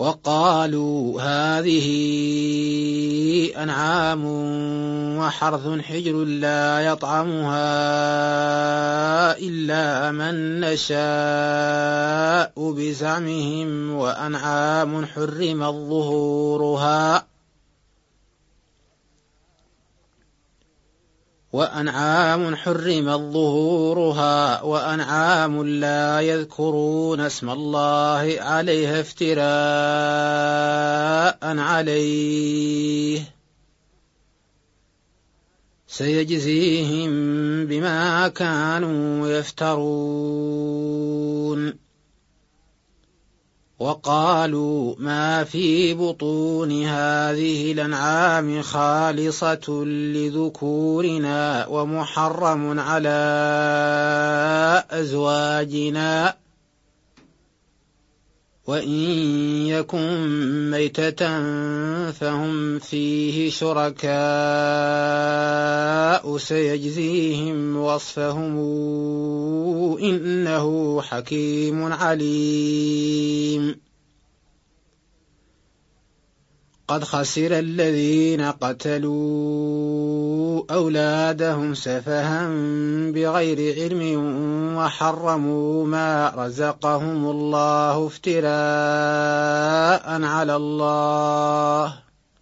وقالوا هذه أنعام وحرث حجر لا يطعمها إلا من نشاء بزعمهم وأنعام حرم ظهورها وأنعام لا يذكرون اسم الله عليها افتراء عليه سيجزيهم بما كانوا يفترون. وقالوا ما في بطون هذه الأنعام خالصة لذكورنا ومحرم على أزواجنا وإن يكن ميتة فهم فيه شركاء سيجزيهم وصفهم إنه حكيم عليم. قد خسر الذين قتلوا أولادهم سفها بغير علم وحرموا ما رزقهم الله افتراء على الله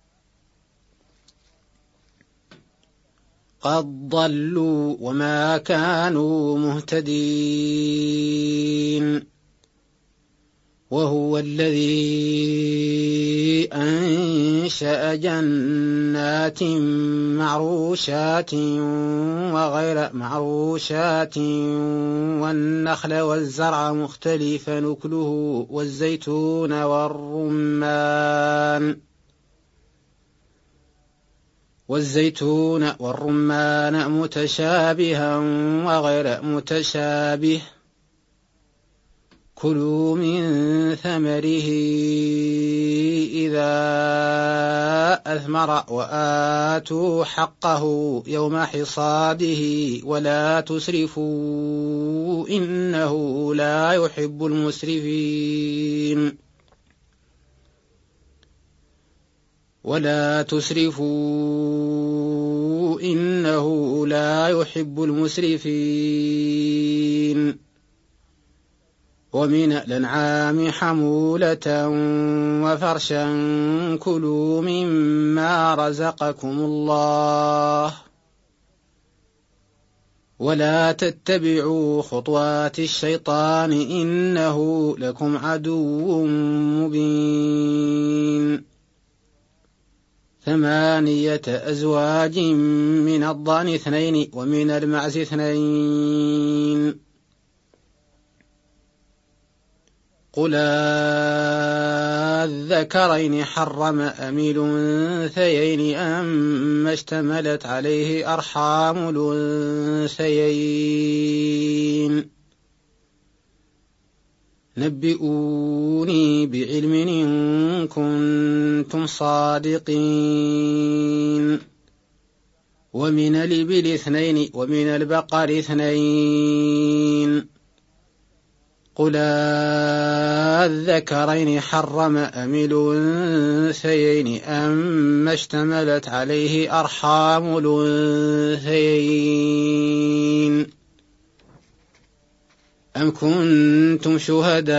قد ضلوا وما كانوا مهتدين. وهو الذي أنشأ جنات معروشات وغير معروشات والنخل والزرع مختلفا نكله والزيتون والرمان متشابها وغير متشابه كلوا من ثمره إذا أثمر وآتوا حقه يوم حصاده ولا تسرفوا إنه لا يحب المسرفين. ومن الأنعام حمولة وفرشا كلوا مما رزقكم الله ولا تتبعوا خطوات الشيطان إنه لكم عدو مبين. 8 أزواج من الضأن 2 ومن المعز 2 قل الذكرين حرم أم الأنثيين أما اشتملت عليه أرحام الأنثيين نبئوني بعلم إن كنتم صادقين. ومن الإبل 2 ومن البقر 2 قل الذكرين حرم أم الأنثيين أما اشتملت عليه أرحام الأنثيين أم كنتم شهداء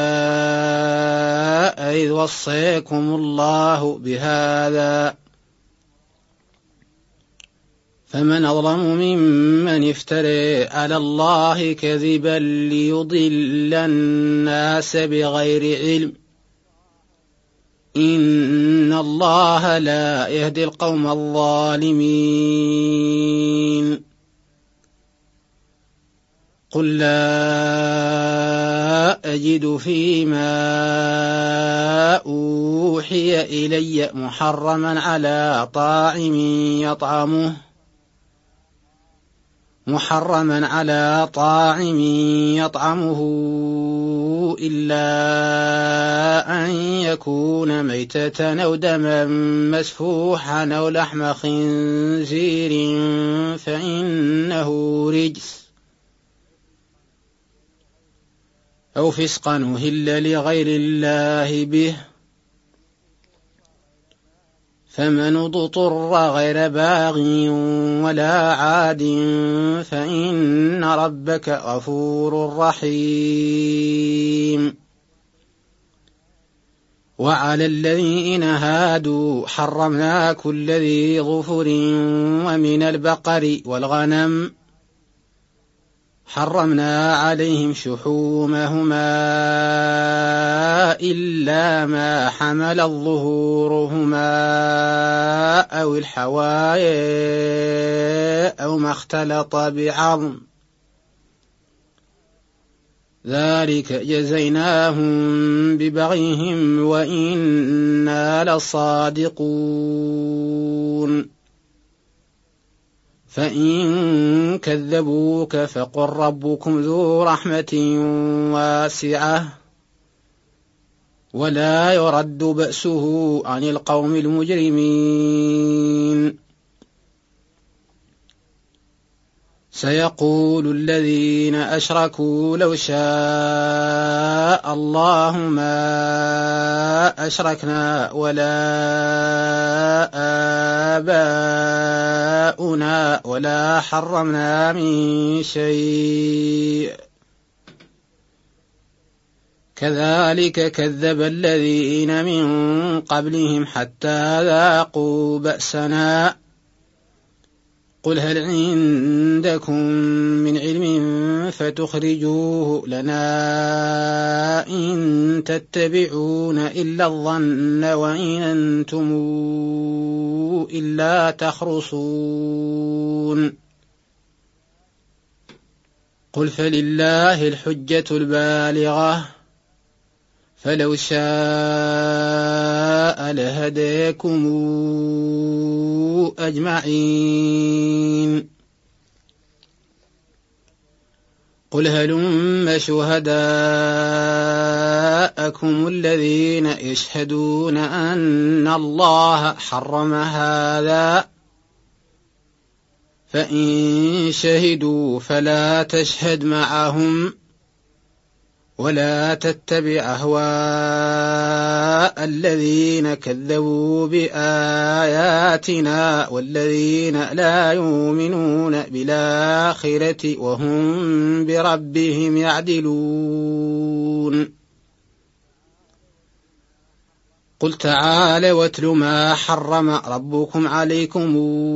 إذ وصيكم الله بهذا فمن أظلم ممن افترى على الله كذبا ليضل الناس بغير علم إن الله لا يهدي القوم الظالمين. قل لا أجد فيما أوحي إلي محرما على طاعم يطعمه إلا أن يكون ميتة أو دما مسفوحا أو لحم خنزير فإنه رجس أو فسقا أهل لغير الله به فمن اضطر غير باغ ولا عاد فإن ربك غفور رحيم. وعلى الذين هادوا حرمنا كل ذي ظفر ومن البقر والغنم حرمنا عليهم شحومهما إلا ما حملت ظهورهما أو الحوايا أو ما اختلط بعظم ذلك جزيناهم ببغيهم وإنا لصادقون. فإن كذبوك فقل ربكم ذو رحمة واسعة ولا يرد بأسه عن القوم المجرمين. سيقول الذين أشركوا لو شاء الله ما أشركنا ولا آباؤنا ولا حرمنا من شيء كذلك كذب الذين من قبلهم حتى ذاقوا بأسنا قل هل عندكم من علم فتخرجوه لنا إن تتبعون إلا الظن وإن أنتم إلا تخرصون. قل فلله الحجة البالغة فلو شاء لهديكم أجمعين. قل هلم شهداءكم الذين يشهدون أن الله حرم هذا فإن شهدوا فلا تشهد معهم ولا تتبع أهواء الذين كذبوا بآياتنا والذين لا يؤمنون بالآخرة وهم بربهم يعدلون. قل تعالوا واتل ما حرم ربكم عليكم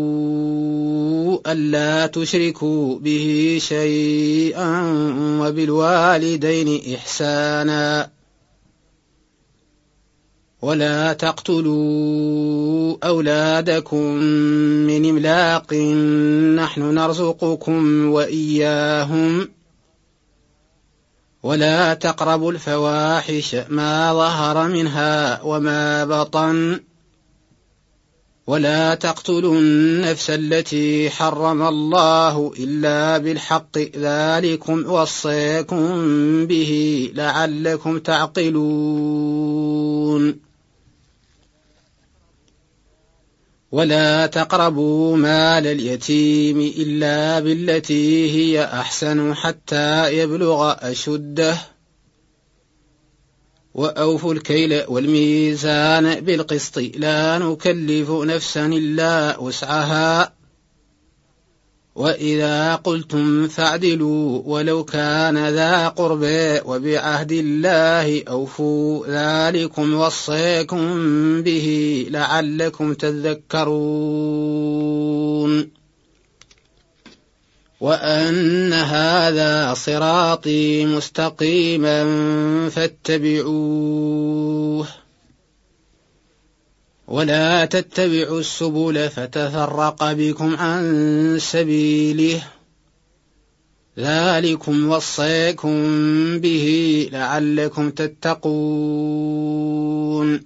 ألا تشركوا به شيئا وبالوالدين إحسانا ولا تقتلوا أولادكم من إملاق نحن نرزقكم وإياهم ولا تقربوا الفواحش ما ظهر منها وما بطن ولا تقتلوا النفس التي حرم الله إلا بالحق ذلكم وصيكم به لعلكم تعقلون. ولا تقربوا مال اليتيم إلا بالتي هي أحسن حتى يبلغ أشده وأوفوا الكيل والميزان بالقسط لا نكلف نفسا إلا وسعها وإذا قلتم فاعدلوا ولو كان ذا قربى وبعهد الله أوفوا ذلكم وصيكم به لعلكم تذكرون. وأن هذا صراطي مستقيما فاتبعوه ولا تتبعوا السبل فتفرق بكم عن سبيله ذلكم وصيكم به لعلكم تتقون.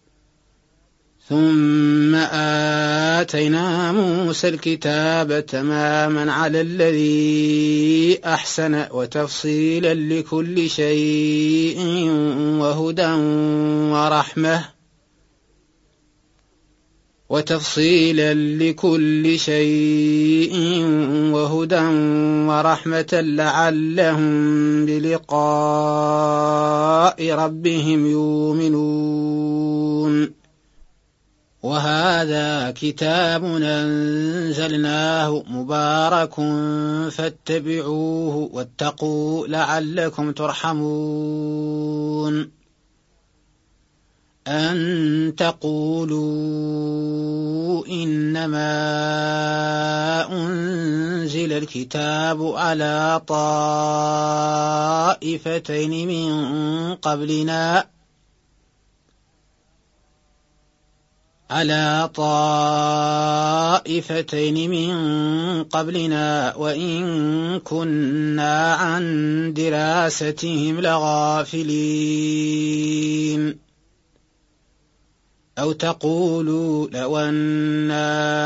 ثم آتينا موسى الكتاب تماما على الذي أحسن وتفصيلا لكل شيء وهدى ورحمة لعلهم بلقاء ربهم يؤمنون. وهذا كتاب أنزلناه مبارك فاتبعوه واتقوا لعلكم ترحمون أن تقولوا إنما أنزل الكتاب على طائفتين من قبلنا وإن كنا عن دراستهم لغافلين أو تقولوا لو أنا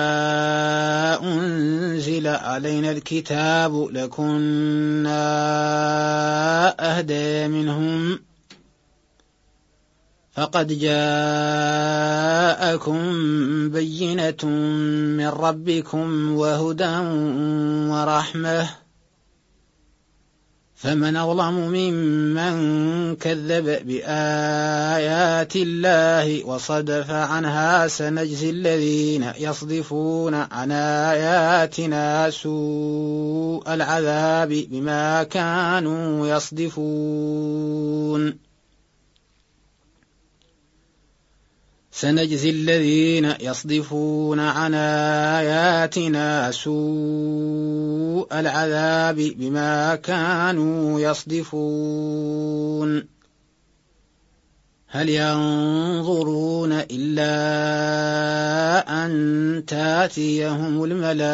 أنزل علينا الكتاب لكنا أهدى منهم فقد جاءكم بينة من ربكم وهدى ورحمة فمن أظلم ممن كذب بآيات الله وصدف عنها سنجزي الذين يصدفون عن آياتنا سوء العذاب بما كانوا يصدفون سنجزي الذين يصدفون عن آياتنا سوء العذاب بما كانوا يصدفون هل ينظرون إلا أن تأتيهم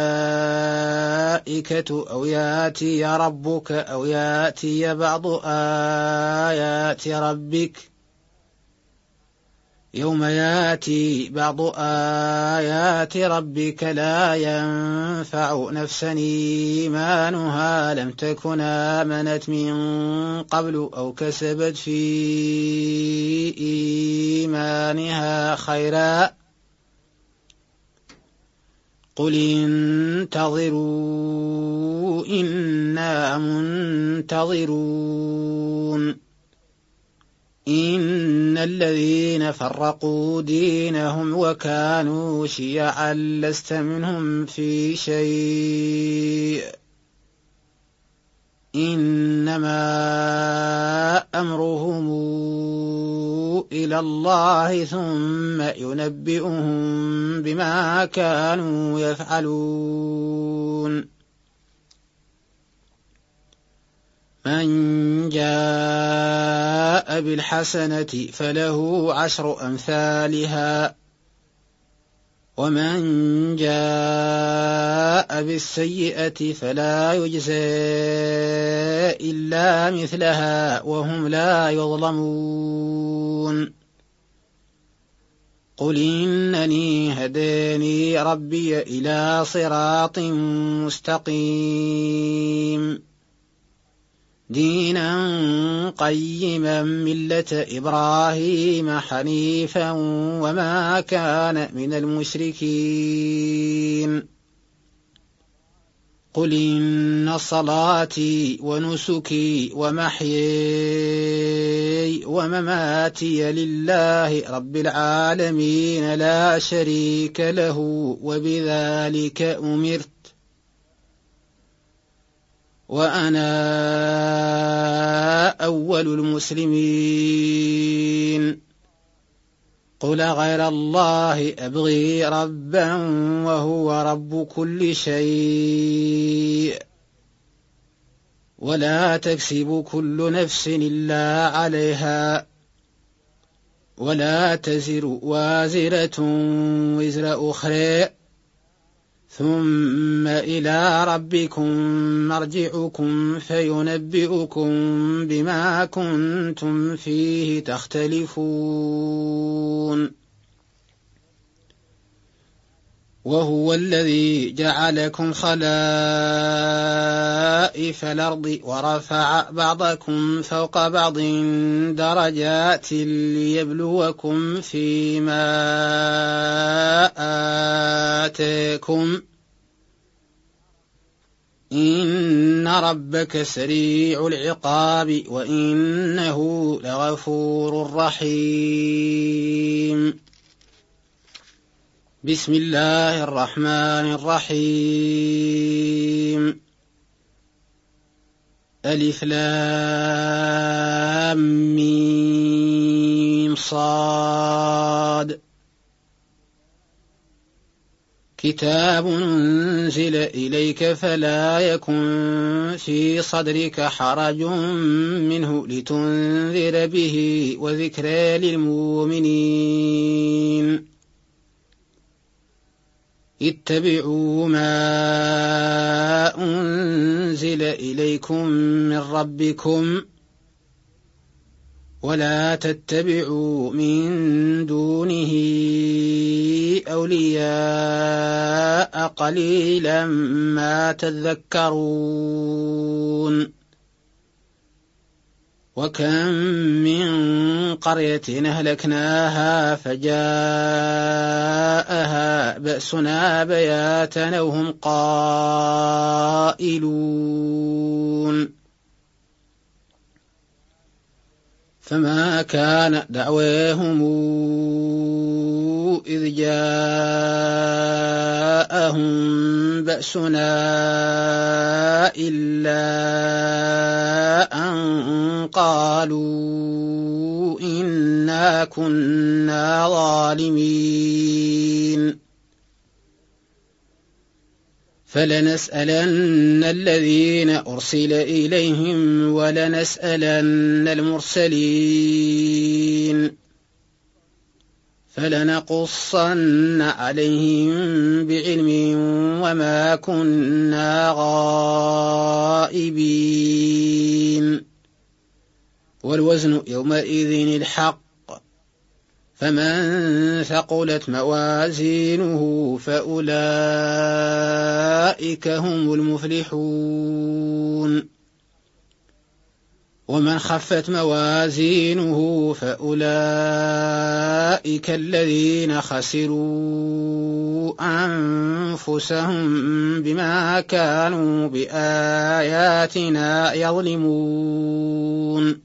الملائكة أو يأتي ربك أو يأتي بعض آيات ربك يوم يأتي بعض آيات ربك لا ينفع نفسا إيمانها لم تكن آمنت من قبل أو كسبت في إيمانها خيرا قل انتظروا إنا منتظرون إن الذين فرقوا دينهم وكانوا شيعا لست منهم في شيء إنما أمرهم إلى الله ثم ينبئهم بما كانوا يفعلون من جاء بالحسنة فله 10 أمثالها ومن جاء بالسيئة فلا يجزى إلا مثلها وهم لا يظلمون قل إنني هداني ربي إلى صراط مستقيم دينا قيما ملة إبراهيم حنيفا وما كان من المشركين قل إن صلاتي ونسكي ومحياي ومماتي لله رب العالمين لا شريك له وبذلك أمرت وأنا أول المسلمين قل غير الله أبغي ربا وهو رب كل شيء ولا تكسب كل نفس إلا عليها ولا تزر وازرة وزر أخرى ثم إلى ربكم مرجعكم فينبئكم بما كنتم فيه تختلفون وهو الذي جعلكم خلائف الأرض ورفع بعضكم فوق بعض درجات ليبلوكم فيما آتاكم إن ربك سريع العقاب وإنه لغفور رحيم بسم الله الرحمن الرحيم ألف لام ميم صاد كتاب أنزل إليك فلا يكن في صدرك حرج منه لتنذر به وذكرى للمؤمنين اتبعوا ما أنزل إليكم من ربكم ولا تتبعوا من دونه أولياء قليلا ما تذكرون وكم من قرية أهلكناها فجاءها بأسنا بياتا وهم قائلون فما كان دعواهم إذ جاءهم بأسنا إلا أن قالوا إنا كنا ظالمين فلنسألن الذين أرسل إليهم ولنسألن المرسلين فلنقصن عليهم بعلم وما كنا غائبين والوزن يومئذ الحق فمن ثقلت موازينه فأولئك هم المفلحون ومن خفت موازينه فأولئك الذين خسروا أنفسهم بما كانوا بآياتنا يظلمون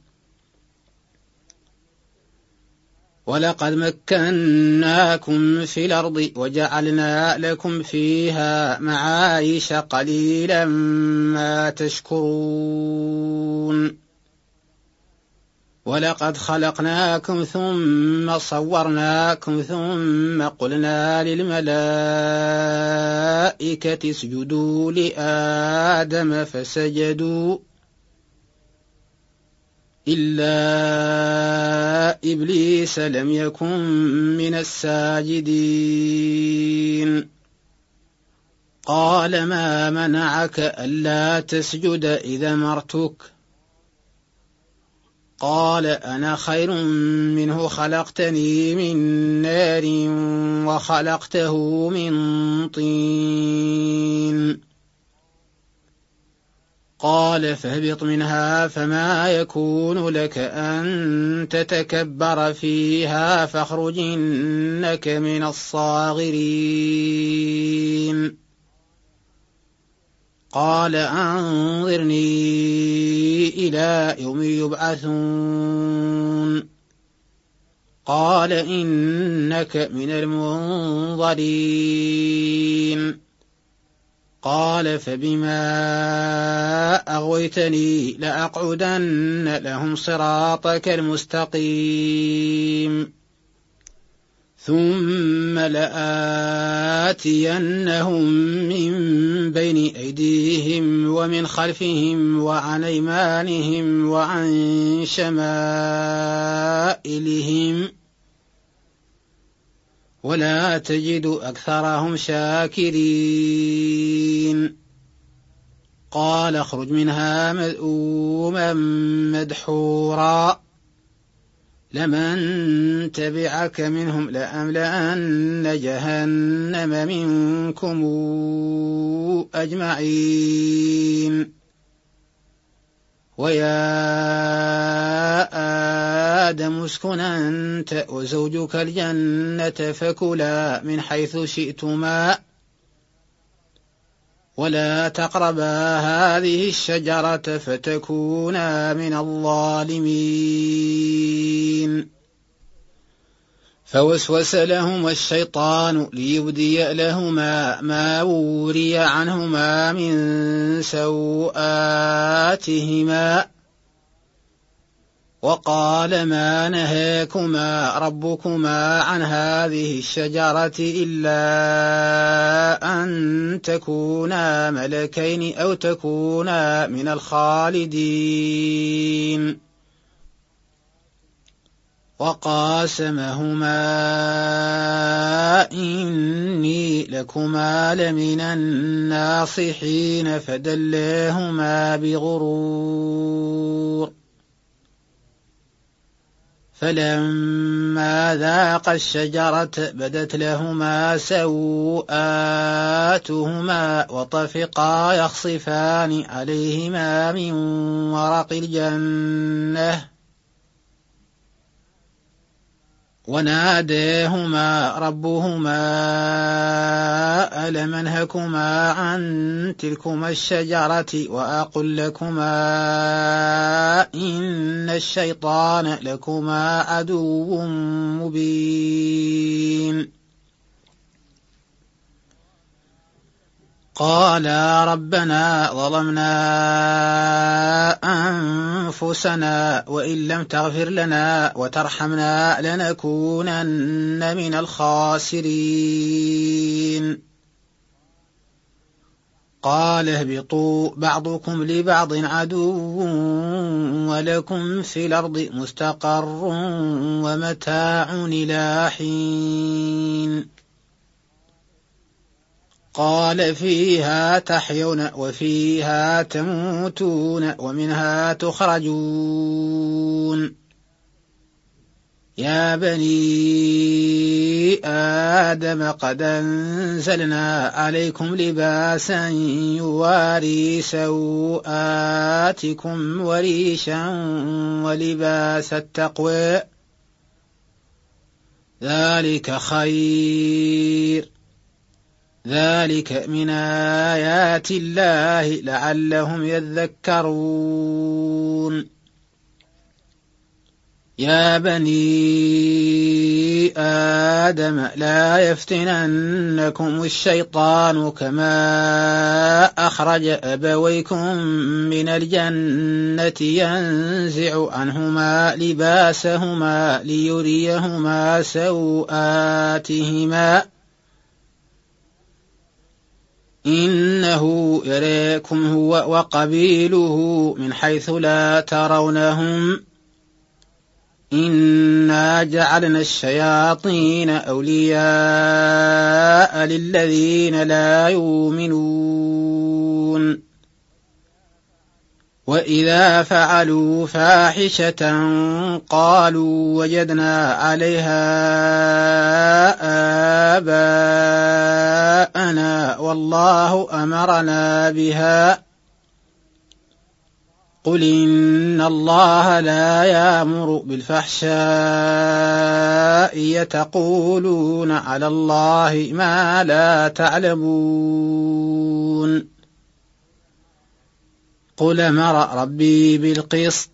ولقد مكناكم في الأرض وجعلنا لكم فيها معايش قليلا ما تشكرون ولقد خلقناكم ثم صورناكم ثم قلنا للملائكة اسجدوا لآدم فسجدوا إلا إبليس لم يكن من الساجدين قال ما منعك ألا تسجد إذا أمرتك قال أنا خير منه خلقتني من نار وخلقته من طين قال فاهبط منها فما يكون لك أن تتكبر فيها فاخرج إنك من الصاغرين قال أنظرني إلى يوم يبعثون قال إنك من المنظرين قال فبما أغويتني لأقعدن لهم صراطك المستقيم ثم لآتينهم من بين أيديهم ومن خلفهم وعن أيمانهم وعن شمائلهم ولا تجد أكثرهم شاكرين قال اخرج منها مذءوما مدحورا لمن تبعك منهم لأملأن جهنم منكم أجمعين ويا آدم اسكن أنت وزوجك الجنة فكلا من حيث شئتما ولا تقربا هذه الشجرة فتكونا من الظالمين فوسوس لهما الشيطان ليبدي لهما ما وري عنهما من سوآتهما وقال ما نهاكما ربكما عن هذه الشجرة إلا أن تكونا ملكين أو تكونا من الخالدين وقاسمهما إني لكما لمن الناصحين فدلاهما بغرور فلما ذاقا الشجرة بدت لهما سوآتهما وطفقا يخصفان عليهما من ورق الجنة وناداهما ربهما ألم أنهكما عن تلكما الشجرة وأقل لكما إن الشيطان لكما عدو مبين قالا ربنا ظلمنا أنفسنا وإن لم تغفر لنا وترحمنا لنكونن من الخاسرين قال اهبطوا بعضكم لبعض عدو ولكم في الأرض مستقر ومتاع إلى حين قال فيها تحيون وفيها تموتون ومنها تخرجون يا بني آدم قد أنزلنا عليكم لباسا يواري سوآتكم وريشا ولباس التقوى ذلك خير ذلك من آيات الله لعلهم يذكرون يا بني آدم لا يفتننكم الشيطان كما أخرج أبويكم من الجنة ينزع عنهما لباسهما ليريهما سوآتهما إنه يراكم هو وقبيله من حيث لا ترونهم إنا جعلنا الشياطين أولياء للذين لا يؤمنون وإذا فعلوا فاحشة قالوا وجدنا عليها آباءنا والله أمرنا بها قل إن الله لا يأمر بالفحشاء يتقولون على الله ما لا تعلمون قل أمر ربي بالقسط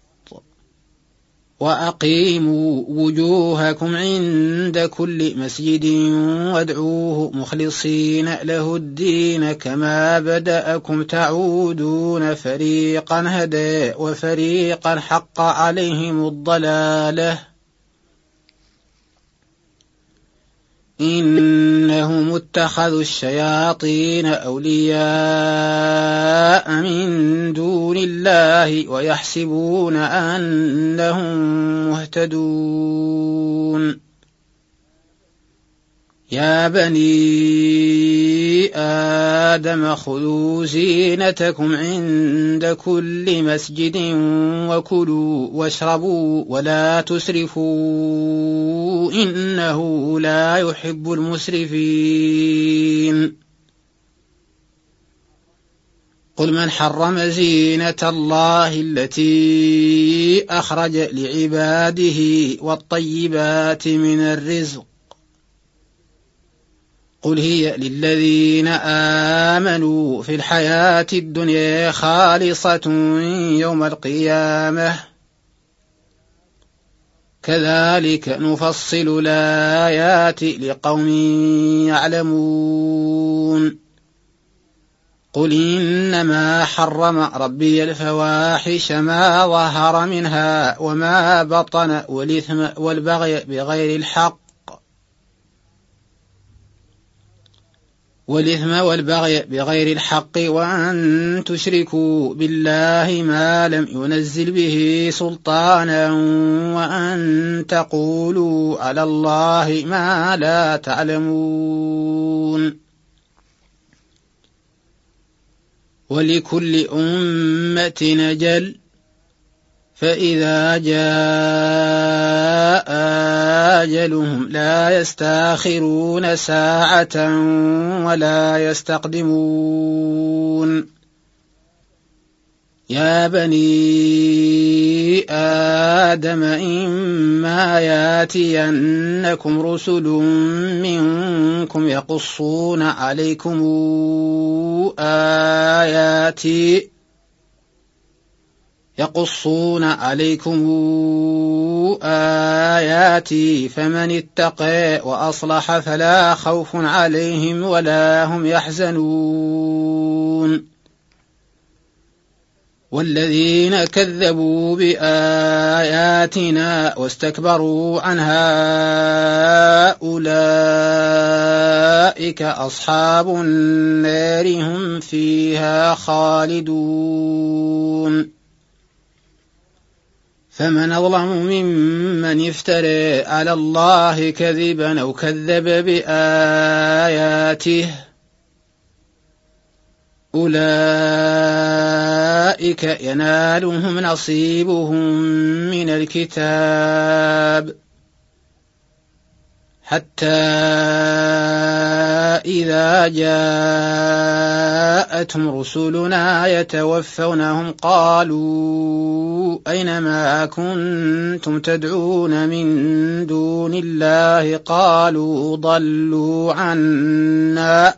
وأقيموا وجوهكم عند كل مسجد وادعوه مخلصين له الدين كما بدأكم تعودون فريقا هدى وفريقا حق عليهم الضلالة إنهم اتخذوا الشياطين أولياء من دون الله ويحسبون أنهم مهتدون يا بني آدم خذوا زينتكم عند كل مسجد وكلوا واشربوا ولا تسرفوا إنه لا يحب المسرفين قل من حرم زينة الله التي أخرج لعباده والطيبات من الرزق قل هي للذين آمنوا في الحياة الدنيا خالصة يوم القيامة كذلك نفصل الآيات لقوم يعلمون قل إنما حرم ربي الفواحش ما ظهر منها وما بطن والإثم والبغي بغير الحق وأن تشركوا بالله ما لم ينزل به سلطانا وأن تقولوا على الله ما لا تعلمون ولكل أمة أجل فإذا جاء أجلهم لا يستأخرون ساعة ولا يستقدمون يا بني آدم إما ياتينكم رسل منكم يقصون عليكم آياتي فمن اتقى وأصلح فلا خوف عليهم ولا هم يحزنون والذين كذبوا بآياتنا واستكبروا عنها أولئك أصحاب النار هم فيها خالدون فمن أظلم ممن افترى على الله كذبا أو كذب بآياته أولئك ينالهم نصيبهم من الكتاب حتى إذا جاءتهم رسلنا يتوفونهم قالوا أينما كنتم تدعون من دون الله قالوا ضلوا عنا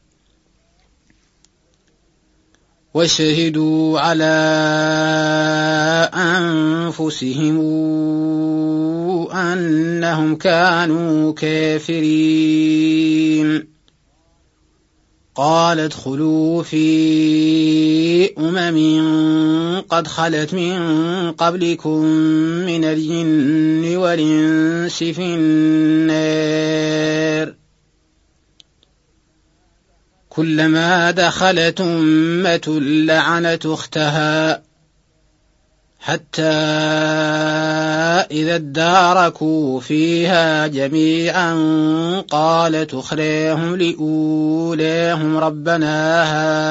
وشهدوا على أنفسهم أنهم كانوا كافرين قال ادخلوا في قد خلت من قبلكم من الجن والإنس في النار كلما دخلت أمة لعنت أختها حتى إذا اداركوا فيها جميعا قالت أخراهم لأولاهم ربنا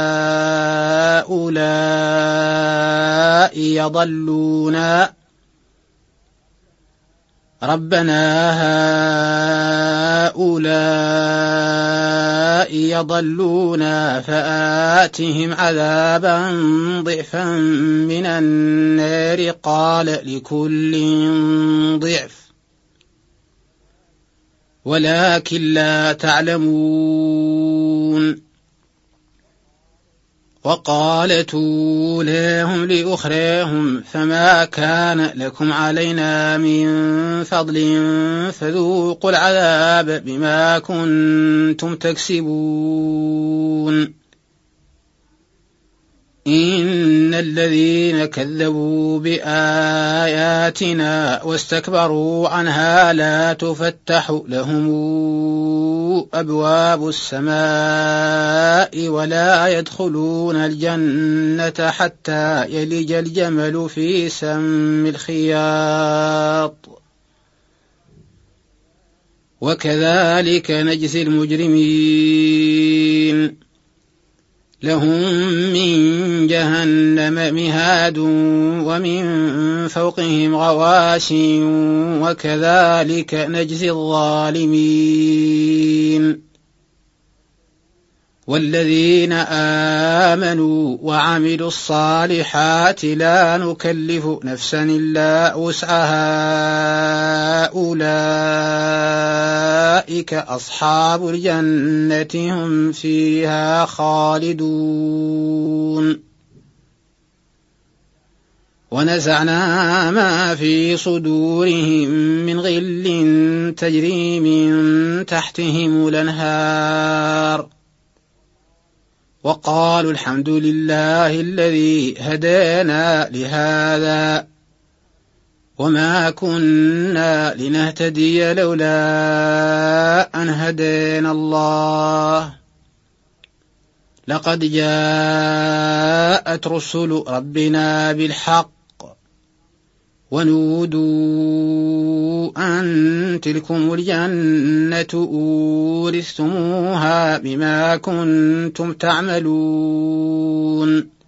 هؤلاء يضلونا فآتهم عذابا ضعفا من النار قال لكل ضعف ولكن لا تعلمون وقالت أولاهم لأخراهم فما كان لكم علينا من فضل فذوقوا العذاب بما كنتم تكسبون إن الذين كذبوا بآياتنا واستكبروا عنها لا تفتح لهم أبواب السماء ولا يدخلون الجنة حتى يلج الجمل في سم الخياط وكذلك نجزي المجرمين لهم من جهنم مهاد ومن فوقهم غواش وكذلك نجزي الظالمين والذين آمنوا وعملوا الصالحات لا نكلف نفسا إلا وسعها أولئك أصحاب الجنة هم فيها خالدون ونزعنا ما في صدورهم من غل تجري من تحتهم الأنهار وقالوا الحمد لله الذي هدانا لهذا وما كنا لنهتدي لولا أن هدانا الله لقد جاءت رسل ربنا بالحق ونودوا أن تلكم الجنة أورثتموها بما كنتم تعملون